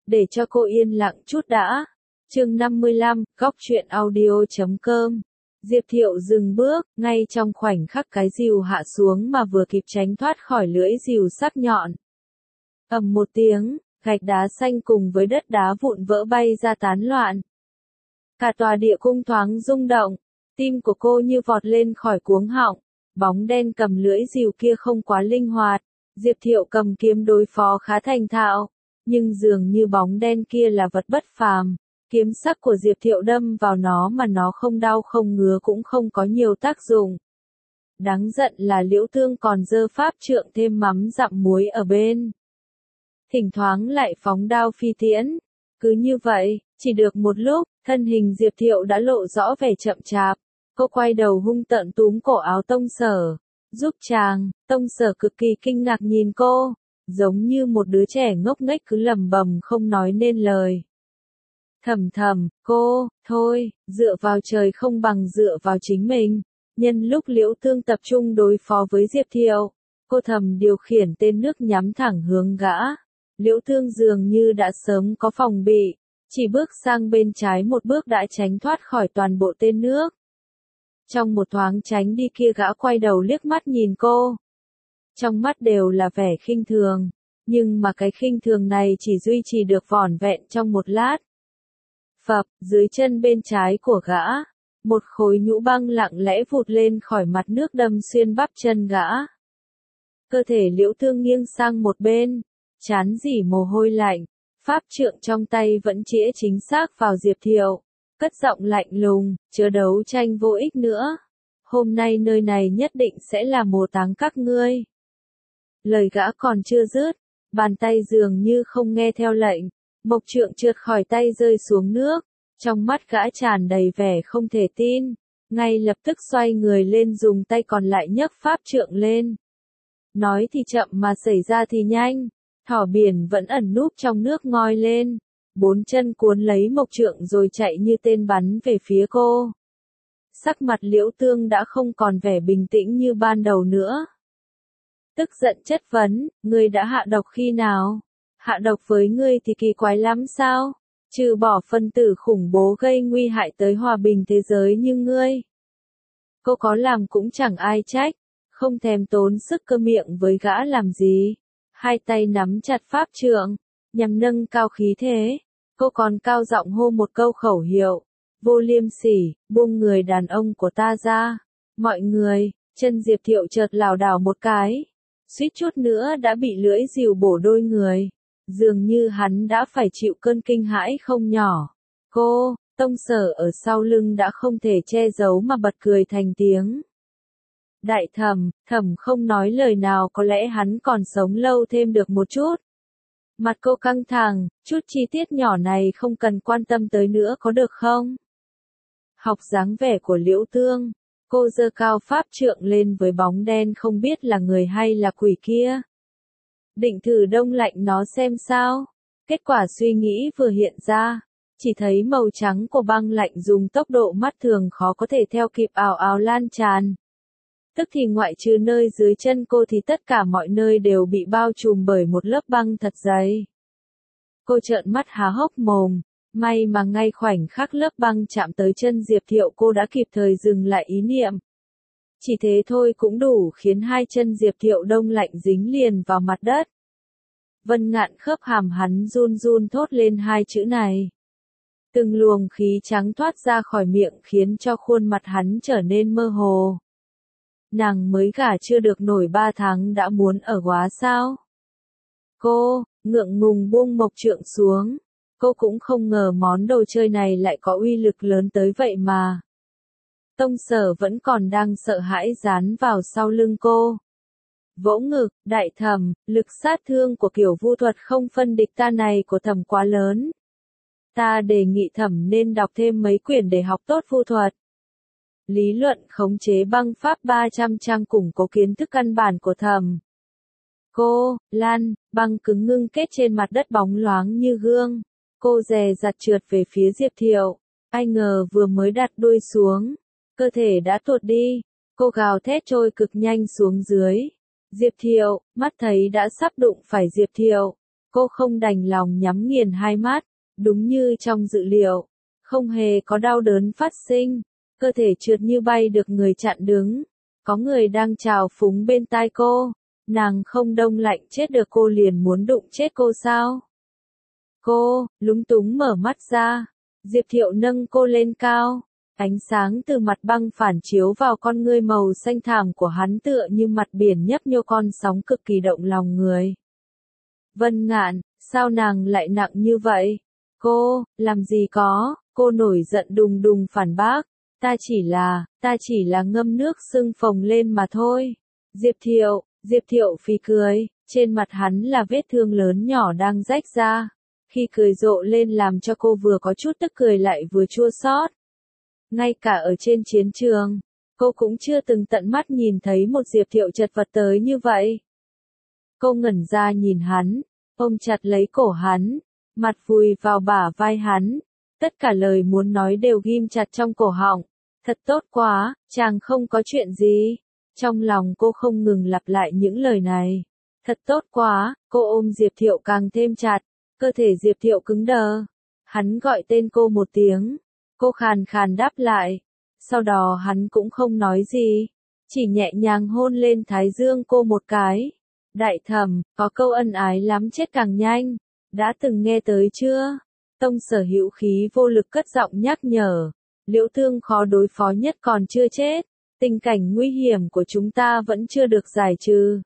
để cho cô yên lặng chút đã. Chương 55, góc truyện audio.com. Diệp Thiệu dừng bước, ngay trong khoảnh khắc cái rìu hạ xuống mà vừa kịp tránh thoát khỏi lưỡi rìu sắc nhọn. Ầm một tiếng, gạch đá xanh cùng với đất đá vụn vỡ bay ra tán loạn. Cả tòa địa cung thoáng rung động, tim của cô như vọt lên khỏi cuống họng, bóng đen cầm lưỡi rìu kia không quá linh hoạt, Diệp Thiệu cầm kiếm đối phó khá thành thạo, nhưng dường như bóng đen kia là vật bất phàm, kiếm sắc của Diệp Thiệu đâm vào nó mà nó không đau không ngứa cũng không có nhiều tác dụng. Đáng giận là Liễu Thương còn giơ pháp trượng thêm mắm dặm muối ở bên. Thỉnh thoảng lại phóng đao phi tiễn. Cứ như vậy, chỉ được một lúc, thân hình Diệp Thiệu đã lộ rõ vẻ chậm chạp. Cô quay đầu hung tợn túm cổ áo Tông Sở. Giúp chàng, Tông Sở cực kỳ kinh ngạc nhìn cô, giống như một đứa trẻ ngốc nghếch cứ lẩm bẩm không nói nên lời. Thầm thầm, cô, thôi, dựa vào trời không bằng dựa vào chính mình. Nhân lúc Liễu Thương tập trung đối phó với Diệp Thiệu, cô thầm điều khiển tên nước nhắm thẳng hướng gã. Liễu Thương dường như đã sớm có phòng bị, chỉ bước sang bên trái một bước đã tránh thoát khỏi toàn bộ tên nước. Trong một thoáng tránh đi kia gã quay đầu liếc mắt nhìn cô. Trong mắt đều là vẻ khinh thường, nhưng mà cái khinh thường này chỉ duy trì được vỏn vẹn trong một lát. Phập, dưới chân bên trái của gã, một khối nhũ băng lặng lẽ vụt lên khỏi mặt nước đâm xuyên bắp chân gã. Cơ thể Liễu Thương nghiêng sang một bên, trán rỉ mồ hôi lạnh, pháp trượng trong tay vẫn chĩa chính xác vào Diệp Thiệu, cất giọng lạnh lùng, chớ đấu tranh vô ích nữa. Hôm nay nơi này nhất định sẽ là mồ táng các ngươi. Lời gã còn chưa dứt, bàn tay dường như không nghe theo lệnh, mộc trượng trượt khỏi tay rơi xuống nước, trong mắt gã tràn đầy vẻ không thể tin, ngay lập tức xoay người lên dùng tay còn lại nhấc pháp trượng lên. Nói thì chậm mà xảy ra thì nhanh, thỏ biển vẫn ẩn núp trong nước ngoi lên, bốn chân cuốn lấy mộc trượng rồi chạy như tên bắn về phía cô. Sắc mặt Liễu Thương đã không còn vẻ bình tĩnh như ban đầu nữa. Tức giận chất vấn, ngươi đã hạ độc khi nào? Hạ độc với ngươi thì kỳ quái lắm sao? Trừ bỏ phân tử khủng bố gây nguy hại tới hòa bình thế giới như ngươi. Cô có làm cũng chẳng ai trách, không thèm tốn sức cơ miệng với gã làm gì. Hai tay nắm chặt pháp trượng, nhằm nâng cao khí thế. Cô còn cao giọng hô một câu khẩu hiệu. Vô liêm sỉ, buông người đàn ông của ta ra. Mọi người, chân Diệp Thiệu chợt lảo đảo một cái. Suýt chút nữa đã bị lưỡi rìu bổ đôi người. Dường như hắn đã phải chịu cơn kinh hãi không nhỏ. Cô, Tông Sở ở sau lưng đã không thể che giấu mà bật cười thành tiếng. Đại thẩm, thẩm không nói lời nào, có lẽ hắn còn sống lâu thêm được một chút. Mặt cô căng thẳng, chút chi tiết nhỏ này không cần quan tâm tới nữa có được không? Học dáng vẻ của Liễu Thương, cô giơ cao pháp trượng lên với bóng đen không biết là người hay là quỷ kia. Định thử đông lạnh nó xem sao. Kết quả suy nghĩ vừa hiện ra, chỉ thấy màu trắng của băng lạnh dùng tốc độ mắt thường khó có thể theo kịp ào ào lan tràn. Tức thì ngoại trừ nơi dưới chân cô thì tất cả mọi nơi đều bị bao trùm bởi một lớp băng thật dày. Cô trợn mắt há hốc mồm, may mà ngay khoảnh khắc lớp băng chạm tới chân Diệp Thiệu cô đã kịp thời dừng lại ý niệm. Chỉ thế thôi cũng đủ khiến hai chân Diệp Thiệu đông lạnh dính liền vào mặt đất. Vân Ngạn khớp hàm hắn run run thốt lên hai chữ này. Từng luồng khí trắng thoát ra khỏi miệng khiến cho khuôn mặt hắn trở nên mơ hồ. Nàng mới gả chưa được nổi 3 tháng đã muốn ở góa sao? Cô, ngượng ngùng buông mộc trượng xuống. Cô cũng không ngờ món đồ chơi này lại có uy lực lớn tới vậy mà. Tông Sở vẫn còn đang sợ hãi dán vào sau lưng cô. Vỗ ngực, đại thẩm, lực sát thương của kiểu vu thuật không phân địch ta này của thẩm quá lớn. Ta đề nghị thẩm nên đọc thêm mấy quyển để học tốt vu thuật. Lý luận khống chế băng pháp 300 trang củng cố kiến thức căn bản của thẩm. Cô, Lan, băng cứng ngưng kết trên mặt đất bóng loáng như gương. Cô dè dặt trượt về phía Diệp Thiệu. Ai ngờ vừa mới đặt đuôi xuống, cơ thể đã tuột đi. Cô gào thét trôi cực nhanh xuống dưới. Diệp Thiệu, mắt thấy đã sắp đụng phải Diệp Thiệu. Cô không đành lòng nhắm nghiền hai mắt, đúng như trong dự liệu, không hề có đau đớn phát sinh, cơ thể trượt như bay được người chặn đứng. Có người đang trào phúng bên tai cô, nàng không đông lạnh chết được cô liền muốn đụng chết cô sao? Cô, lúng túng mở mắt ra, Diệp Thiệu nâng cô lên cao, ánh sáng từ mặt băng phản chiếu vào con ngươi màu xanh thẳm của hắn tựa như mặt biển nhấp nhô con sóng cực kỳ động lòng người. Vân Ngạn, sao nàng lại nặng như vậy? Cô, làm gì có, cô nổi giận đùng đùng phản bác, ta chỉ là ngâm nước sưng phồng lên mà thôi. Diệp Thiệu phì cười, trên mặt hắn là vết thương lớn nhỏ đang rách ra. Khi cười rộ lên làm cho cô vừa có chút tức cười lại vừa chua xót. Ngay cả ở trên chiến trường, cô cũng chưa từng tận mắt nhìn thấy một Diệp Thiệu chật vật tới như vậy. Cô ngẩn ra nhìn hắn, ôm chặt lấy cổ hắn, mặt vùi vào bả vai hắn, tất cả lời muốn nói đều ghim chặt trong cổ họng. Thật tốt quá, chàng không có chuyện gì. Trong lòng cô không ngừng lặp lại những lời này. Thật tốt quá, cô ôm Diệp Thiệu càng thêm chặt, cơ thể Diệp Thiệu cứng đờ. Hắn gọi tên cô một tiếng, cô khàn khàn đáp lại. Sau đó hắn cũng không nói gì, chỉ nhẹ nhàng hôn lên thái dương cô một cái. Đại Thẩm, có câu ân ái lắm chết càng nhanh, đã từng nghe tới chưa? Tông Sở hữu khí vô lực cất giọng nhắc nhở. Liễu Thương khó đối phó nhất còn chưa chết, tình cảnh nguy hiểm của chúng ta vẫn chưa được giải trừ.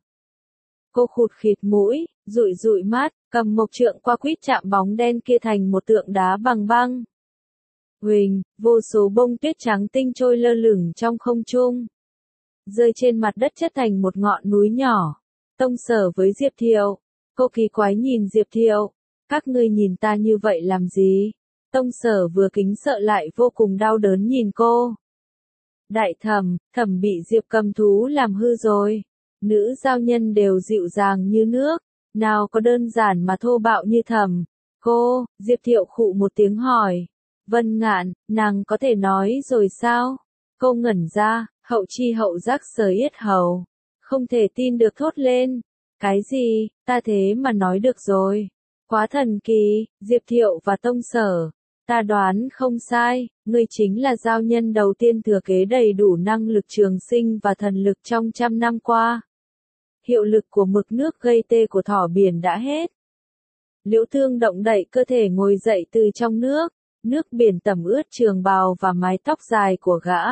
Cô khụt khịt mũi, dụi dụi mắt, cầm mộc trượng qua quýt chạm bóng đen kia thành một tượng đá bằng băng. Huỳnh, vô số bông tuyết trắng tinh trôi lơ lửng trong không trung, rơi trên mặt đất chất thành một ngọn núi nhỏ. Tông Sở với Diệp Thiệu, cô kỳ quái nhìn Diệp Thiệu, các ngươi nhìn ta như vậy làm gì? Tông Sở vừa kính sợ lại vô cùng đau đớn nhìn cô. Đại Thẩm, Thẩm bị Diệp Cầm Thú làm hư rồi. Nữ giao nhân đều dịu dàng như nước, nào có đơn giản mà thô bạo như Thẩm. Cô, Diệp Thiệu khụ một tiếng hỏi. Vân Ngạn, nàng có thể nói rồi sao? Cô ngẩn ra, hậu chi hậu giác sờ yết hầu. Không thể tin được thốt lên. Cái gì, ta thế mà nói được rồi. Quá thần kỳ, Diệp Thiệu và Tông Sở. Ta đoán không sai, ngươi chính là giao nhân đầu tiên thừa kế đầy đủ năng lực trường sinh và thần lực trong 100 năm qua. Hiệu lực của mực nước gây tê của thỏ biển đã hết. Liễu Thương động đậy cơ thể ngồi dậy từ trong nước biển tẩm ướt trường bào và mái tóc dài của gã.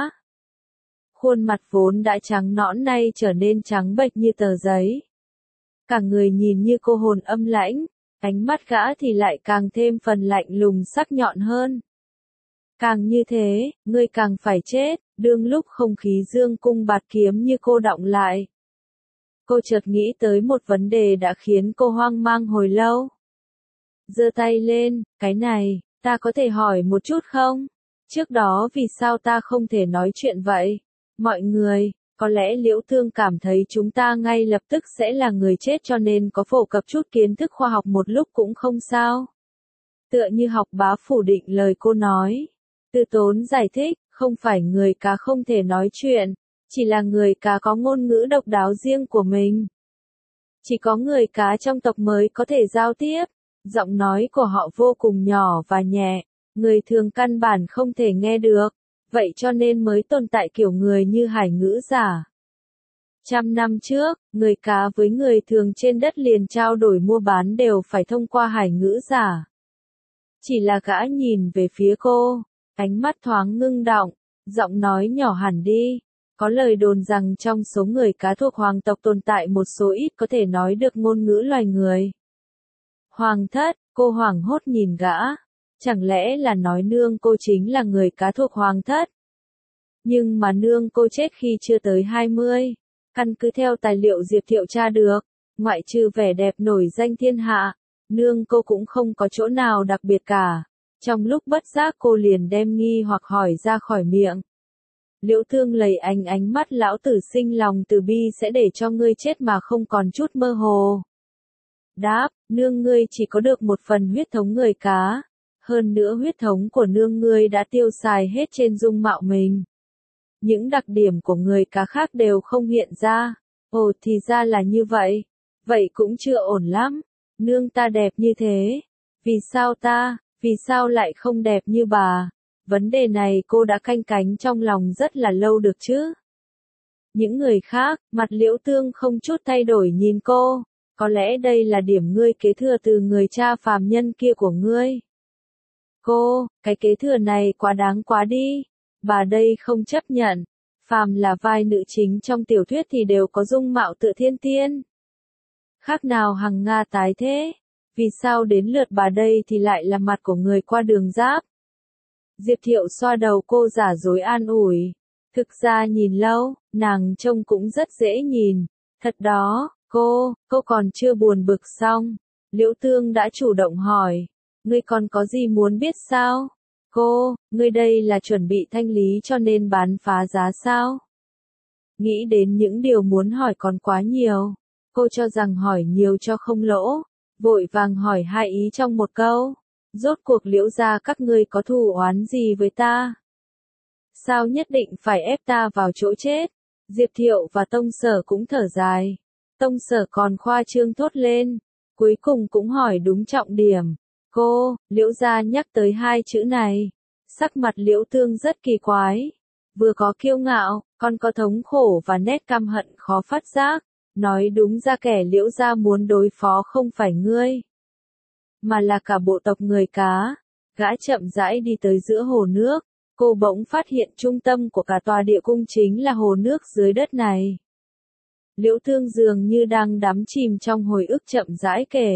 Khuôn mặt vốn đã trắng nõn nay trở nên trắng bệch như tờ giấy. Cả người nhìn như cô hồn âm lãnh. Ánh mắt gã thì lại càng thêm phần lạnh lùng sắc nhọn hơn. Càng như thế, ngươi càng phải chết, đương lúc không khí dương cung bạt kiếm như cô đọng lại. Cô chợt nghĩ tới một vấn đề đã khiến cô hoang mang hồi lâu. Giơ tay lên, cái này, ta có thể hỏi một chút không? Trước đó vì sao ta không thể nói chuyện vậy? Mọi người, có lẽ Liễu Thương cảm thấy chúng ta ngay lập tức sẽ là người chết cho nên có phổ cập chút kiến thức khoa học một lúc cũng không sao. Tựa như học bá phủ định lời cô nói. Từ Tốn giải thích, không phải người cá không thể nói chuyện, chỉ là người cá có ngôn ngữ độc đáo riêng của mình. Chỉ có người cá trong tộc mới có thể giao tiếp, giọng nói của họ vô cùng nhỏ và nhẹ, người thường căn bản không thể nghe được. Vậy cho nên mới tồn tại kiểu người như hải ngữ giả. 100 năm trước, người cá với người thường trên đất liền trao đổi mua bán đều phải thông qua hải ngữ giả. Chỉ là gã nhìn về phía cô, ánh mắt thoáng ngưng động, giọng nói nhỏ hẳn đi. Có lời đồn rằng trong số người cá thuộc hoàng tộc tồn tại một số ít có thể nói được ngôn ngữ loài người. Hoàng thất, cô hoảng hốt nhìn gã. Chẳng lẽ là nói nương cô chính là người cá thuộc hoàng thất? Nhưng mà nương cô chết khi chưa tới 20. Căn cứ theo tài liệu Diệp Thiệu tra được, ngoại trừ vẻ đẹp nổi danh thiên hạ, nương cô cũng không có chỗ nào đặc biệt cả. Trong lúc bất giác cô liền đem nghi hoặc hỏi ra khỏi miệng. Liễu Thương lầy ánh mắt lão tử sinh lòng từ bi sẽ để cho ngươi chết mà không còn chút mơ hồ. Đáp, nương ngươi chỉ có được một phần huyết thống người cá. Hơn nữa huyết thống của nương ngươi đã tiêu xài hết trên dung mạo mình. Những đặc điểm của người cá khác đều không hiện ra. Ồ thì ra là như vậy. Vậy cũng chưa ổn lắm. Nương ta đẹp như thế. Vì sao lại không đẹp như bà? Vấn đề này cô đã canh cánh trong lòng rất là lâu được chứ. Những người khác, mặt Liễu Tương không chút thay đổi nhìn cô. Có lẽ đây là điểm ngươi kế thừa từ người cha phàm nhân kia của ngươi. Cô, cái kế thừa này quá đáng quá đi. Bà đây không chấp nhận. Phàm là vai nữ chính trong tiểu thuyết thì đều có dung mạo tựa thiên tiên. Khác nào hằng Nga tái thế. Vì sao đến lượt bà đây thì lại là mặt của người qua đường giáp? Diệp Thiệu xoa đầu cô giả dối an ủi. Thực ra nhìn lâu, nàng trông cũng rất dễ nhìn. Thật đó, cô còn chưa buồn bực xong. Liễu Tương đã chủ động hỏi. Ngươi còn có gì muốn biết sao? Ngươi đây là chuẩn bị thanh lý cho nên bán phá giá sao? Nghĩ đến những điều muốn hỏi còn quá nhiều. Cô cho rằng hỏi nhiều cho không lỗ. Vội vàng hỏi hai ý trong một câu. Rốt cuộc Liễu gia các ngươi có thù oán gì với ta? Sao nhất định phải ép ta vào chỗ chết? Diệp Thiệu và Tông Sở cũng thở dài. Tông Sở còn khoa trương thốt lên. Cuối cùng cũng hỏi đúng trọng điểm. Liễu gia nhắc tới hai chữ này. Sắc mặt Liễu Tương rất kỳ quái. Vừa có kiêu ngạo, còn có thống khổ và nét căm hận khó phát giác. Nói đúng ra kẻ Liễu gia muốn đối phó không phải ngươi, mà là cả bộ tộc người cá. Gã chậm rãi đi tới giữa hồ nước. Cô bỗng phát hiện trung tâm của cả tòa địa cung chính là hồ nước dưới đất này. Liễu Tương dường như đang đắm chìm trong hồi ức chậm rãi kể.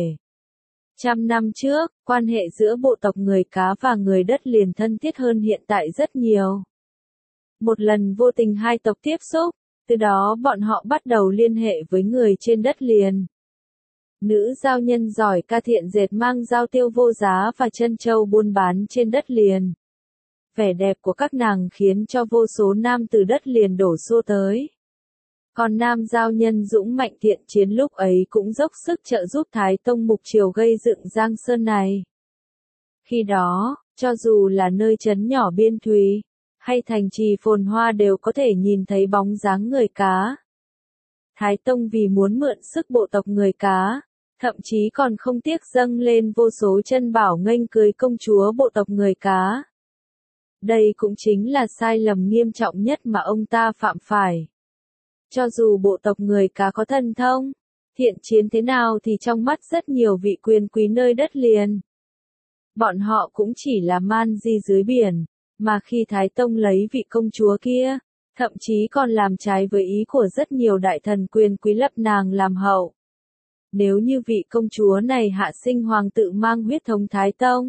100 năm trước, quan hệ giữa bộ tộc người cá và người đất liền thân thiết hơn hiện tại rất nhiều. Một lần vô tình hai tộc tiếp xúc, từ đó bọn họ bắt đầu liên hệ với người trên đất liền. Nữ giao nhân giỏi ca thiện dệt mang giao tiêu vô giá và chân châu buôn bán trên đất liền. Vẻ đẹp của các nàng khiến cho vô số nam từ đất liền đổ xô tới. Còn nam giao nhân dũng mạnh thiện chiến lúc ấy cũng dốc sức trợ giúp Thái Tông Mục Triều gây dựng Giang Sơn này. Khi đó, cho dù là nơi trấn nhỏ biên thùy, hay thành trì phồn hoa đều có thể nhìn thấy bóng dáng người cá. Thái Tông vì muốn mượn sức bộ tộc người cá, thậm chí còn không tiếc dâng lên vô số chân bảo nghênh cưới công chúa bộ tộc người cá. Đây cũng chính là sai lầm nghiêm trọng nhất mà ông ta phạm phải. Cho dù bộ tộc người cá có thần thông, thiện chiến thế nào thì trong mắt rất nhiều vị quyền quý nơi đất liền, bọn họ cũng chỉ là man di dưới biển, mà khi Thái Tông lấy vị công chúa kia, thậm chí còn làm trái với ý của rất nhiều đại thần quyền quý lập nàng làm hậu. Nếu như vị công chúa này hạ sinh hoàng tự mang huyết thống Thái Tông,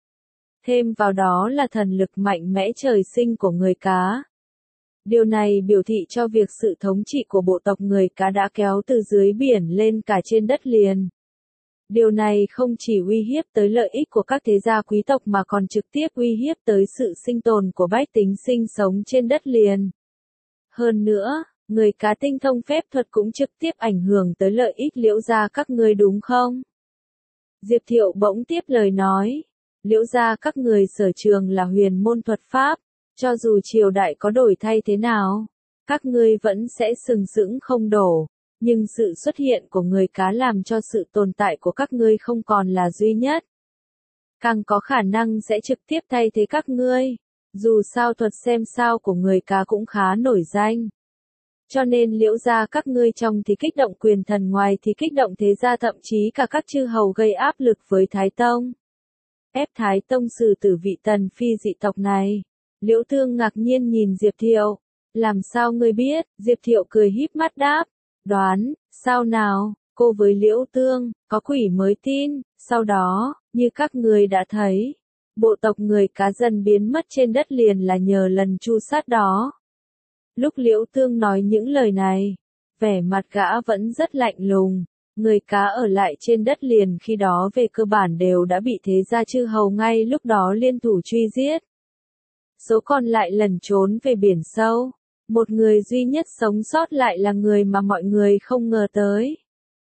thêm vào đó là thần lực mạnh mẽ trời sinh của người cá. Điều này biểu thị cho việc sự thống trị của bộ tộc người cá đã kéo từ dưới biển lên cả trên đất liền. Điều này không chỉ uy hiếp tới lợi ích của các thế gia quý tộc mà còn trực tiếp uy hiếp tới sự sinh tồn của bách tính sinh sống trên đất liền. Hơn nữa, người cá tinh thông phép thuật cũng trực tiếp ảnh hưởng tới lợi ích Liễu gia các ngươi đúng không? Diệp Thiệu bỗng tiếp lời nói. Liễu gia các người sở trường là huyền môn thuật pháp, cho dù triều đại có đổi thay thế nào, các ngươi vẫn sẽ sừng sững không đổ, nhưng sự xuất hiện của người cá làm cho sự tồn tại của các ngươi không còn là duy nhất. Càng có khả năng sẽ trực tiếp thay thế các ngươi, dù sao thuật xem sao của người cá cũng khá nổi danh. Cho nên Liễu gia các ngươi trong thì kích động quyền thần, ngoài thì kích động thế gia, thậm chí cả các chư hầu gây áp lực với Thái Tông. Ép Thái Tông xử tử vị tần phi dị tộc này. Liễu Tương ngạc nhiên nhìn Diệp Thiệu. Làm sao ngươi biết? Diệp Thiệu cười híp mắt đáp. Đoán, sao nào? Cô với Liễu Tương, có quỷ mới tin. Sau đó, như các người đã thấy, bộ tộc người cá dần biến mất trên đất liền là nhờ lần tru sát đó. Lúc Liễu Tương nói những lời này, vẻ mặt gã vẫn rất lạnh lùng. Người cá ở lại trên đất liền khi đó về cơ bản đều đã bị thế gia chư hầu ngay lúc đó liên thủ truy giết. Số còn lại lẩn trốn về biển sâu. Một người duy nhất sống sót lại là người mà mọi người không ngờ tới.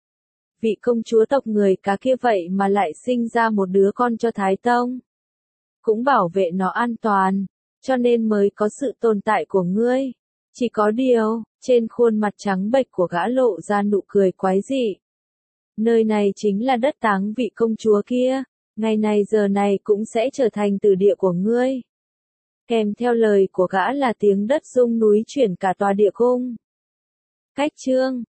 Vị công chúa tộc người cá kia vậy mà lại sinh ra một đứa con cho Thái Tông. Cũng bảo vệ nó an toàn, cho nên mới có sự tồn tại của ngươi. Chỉ có điều, trên khuôn mặt trắng bệch của gã lộ ra nụ cười quái dị. Nơi này chính là đất táng vị công chúa kia, ngày này giờ này cũng sẽ trở thành tử địa của ngươi. Kèm theo lời của gã là tiếng đất rung núi chuyển cả tòa địa cung. Cách chương